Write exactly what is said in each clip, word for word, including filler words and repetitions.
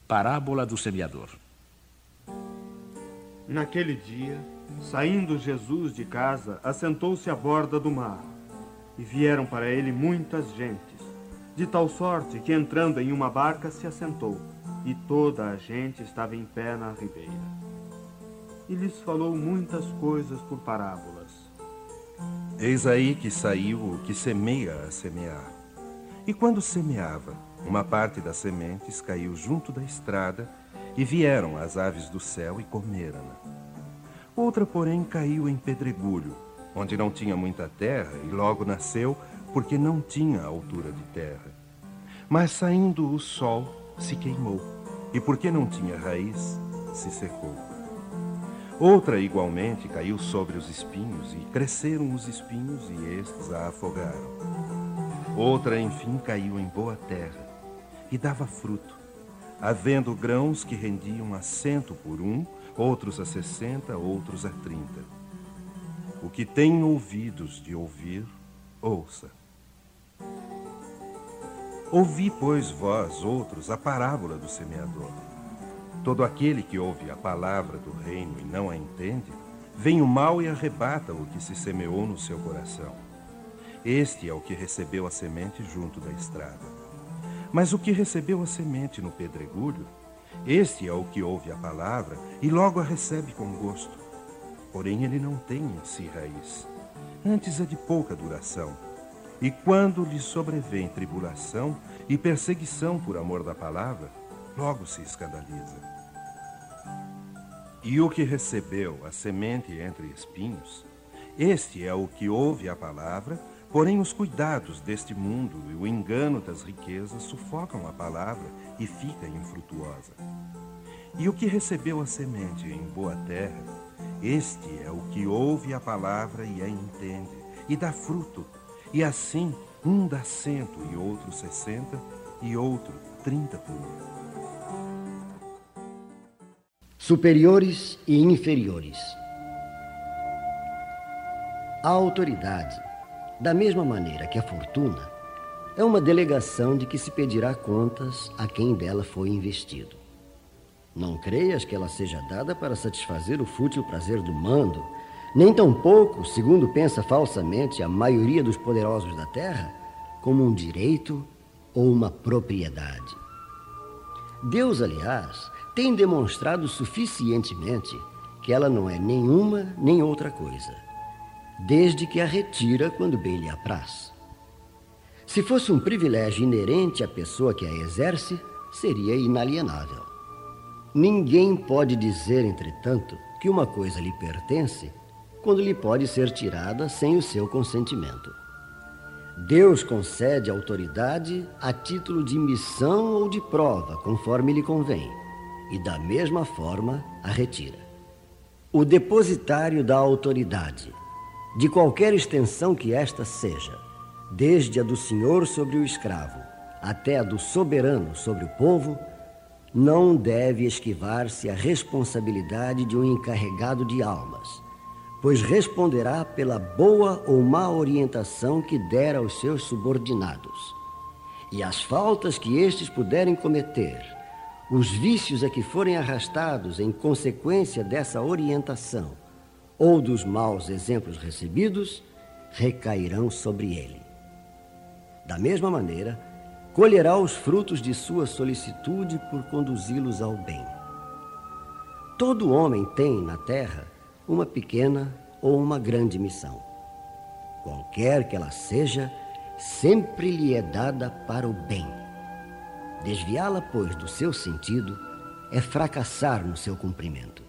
Parábola do semeador. Naquele dia, saindo Jesus de casa, assentou-se à borda do mar, e vieram para ele muitas gentes, de tal sorte que, entrando em uma barca, se assentou, e toda a gente estava em pé na ribeira. E lhes falou muitas coisas por parábolas. Eis aí que saiu o que semeia a semear. E quando semeava, uma parte das sementes caiu junto da estrada, e vieram as aves do céu e comeram-na. Outra, porém, caiu em pedregulho, onde não tinha muita terra, e logo nasceu, porque não tinha altura de terra. Mas saindo o sol, se queimou, e porque não tinha raiz, se secou. Outra, igualmente, caiu sobre os espinhos, e cresceram os espinhos, e estes a afogaram. Outra, enfim, caiu em boa terra, e dava fruto, havendo grãos que rendiam a cento por um, outros a sessenta, outros a trinta. O que tem ouvidos de ouvir, ouça. Ouvi, pois, vós, outros, a parábola do semeador. Todo aquele que ouve a palavra do reino e não a entende, vem o mal e arrebata o que se semeou no seu coração. Este é o que recebeu a semente junto da estrada. Mas o que recebeu a semente no pedregulho, este é o que ouve a palavra e logo a recebe com gosto. Porém ele não tem em si raiz, antes é de pouca duração. E quando lhe sobrevém tribulação e perseguição por amor da palavra, logo se escandaliza. E o que recebeu a semente entre espinhos, este é o que ouve a palavra, porém os cuidados deste mundo e o engano das riquezas sufocam a palavra e fica infrutuosa. E o que recebeu a semente em boa terra, este é o que ouve a palavra e a entende, e dá fruto, e assim um dá cento e outro sessenta, e outro trinta por um. Superiores e inferiores. A autoridade, da mesma maneira que a fortuna, é uma delegação de que se pedirá contas a quem dela foi investido. Não creias que ela seja dada para satisfazer o fútil prazer do mando, nem tampouco, segundo pensa falsamente a maioria dos poderosos da terra, como um direito ou uma propriedade. Deus, aliás, tem demonstrado suficientemente que ela não é nenhuma nem outra coisa, desde que a retira quando bem lhe apraz. Se fosse um privilégio inerente à pessoa que a exerce, seria inalienável. Ninguém pode dizer, entretanto, que uma coisa lhe pertence quando lhe pode ser tirada sem o seu consentimento. Deus concede autoridade a título de missão ou de prova, conforme lhe convém, e da mesma forma a retira. O depositário da autoridade, de qualquer extensão que esta seja, desde a do senhor sobre o escravo até a do soberano sobre o povo, não deve esquivar-se à responsabilidade de um encarregado de almas, pois responderá pela boa ou má orientação que der aos seus subordinados. E as faltas que estes puderem cometer, os vícios a que forem arrastados em consequência dessa orientação ou dos maus exemplos recebidos, recairão sobre ele. Da mesma maneira, colherá os frutos de sua solicitude por conduzi-los ao bem. Todo homem tem na terra uma pequena ou uma grande missão. Qualquer que ela seja, sempre lhe é dada para o bem. Desviá-la, pois, do seu sentido é fracassar no seu cumprimento.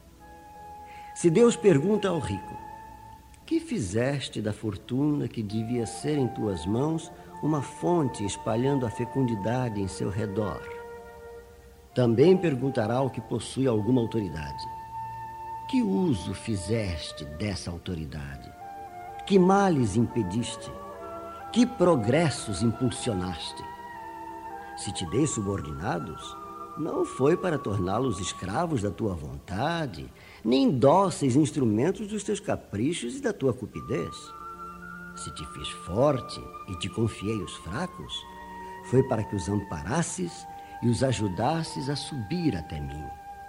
Se Deus pergunta ao rico: que fizeste da fortuna que devia ser em tuas mãos uma fonte espalhando a fecundidade em seu redor? Também perguntará ao que possui alguma autoridade: que uso fizeste dessa autoridade? Que males impediste? Que progressos impulsionaste? Se te dei subordinados, não foi para torná-los escravos da tua vontade, nem dóceis instrumentos dos teus caprichos e da tua cupidez. Se te fiz forte e te confiei os fracos, foi para que os amparasses e os ajudasses a subir até mim.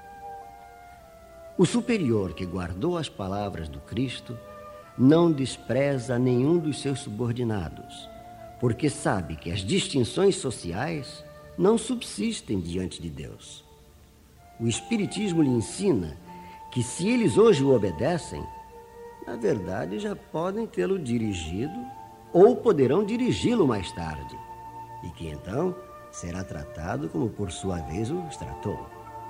O superior que guardou as palavras do Cristo não despreza nenhum dos seus subordinados, porque sabe que as distinções sociais não subsistem diante de Deus. O Espiritismo lhe ensina que se eles hoje o obedecem, na verdade já podem tê-lo dirigido ou poderão dirigi-lo mais tarde, e que então será tratado como por sua vez os tratou.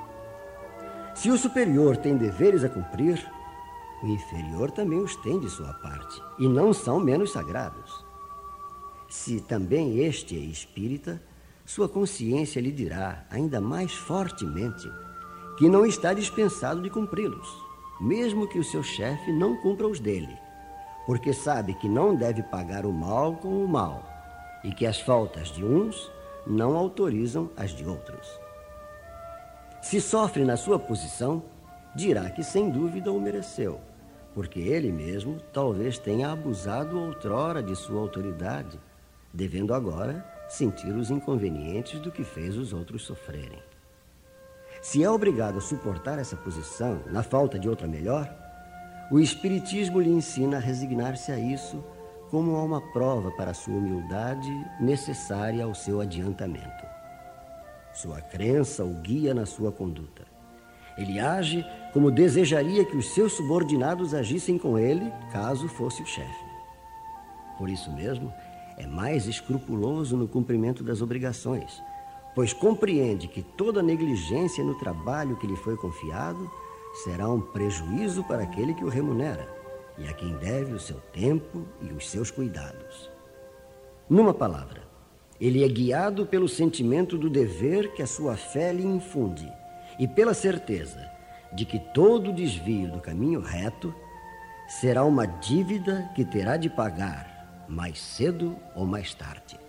Se o superior tem deveres a cumprir, o inferior também os tem de sua parte, e não são menos sagrados. Se também este é espírita, sua consciência lhe dirá ainda mais fortemente que não está dispensado de cumpri-los, mesmo que o seu chefe não cumpra os dele, porque sabe que não deve pagar o mal com o mal e que as faltas de uns não autorizam as de outros. Se sofre na sua posição, dirá que sem dúvida o mereceu, porque ele mesmo talvez tenha abusado outrora de sua autoridade, devendo agora sentir os inconvenientes do que fez os outros sofrerem. Se é obrigado a suportar essa posição na falta de outra melhor, o Espiritismo lhe ensina a resignar-se a isso como a uma prova para a sua humildade necessária ao seu adiantamento. Sua crença o guia na sua conduta. Ele age como desejaria que os seus subordinados agissem com ele, caso fosse o chefe. Por isso mesmo, é mais escrupuloso no cumprimento das obrigações, pois compreende que toda negligência no trabalho que lhe foi confiado será um prejuízo para aquele que o remunera e a quem deve o seu tempo e os seus cuidados. Numa palavra, ele é guiado pelo sentimento do dever que a sua fé lhe infunde e pela certeza de que todo desvio do caminho reto será uma dívida que terá de pagar mais cedo ou mais tarde.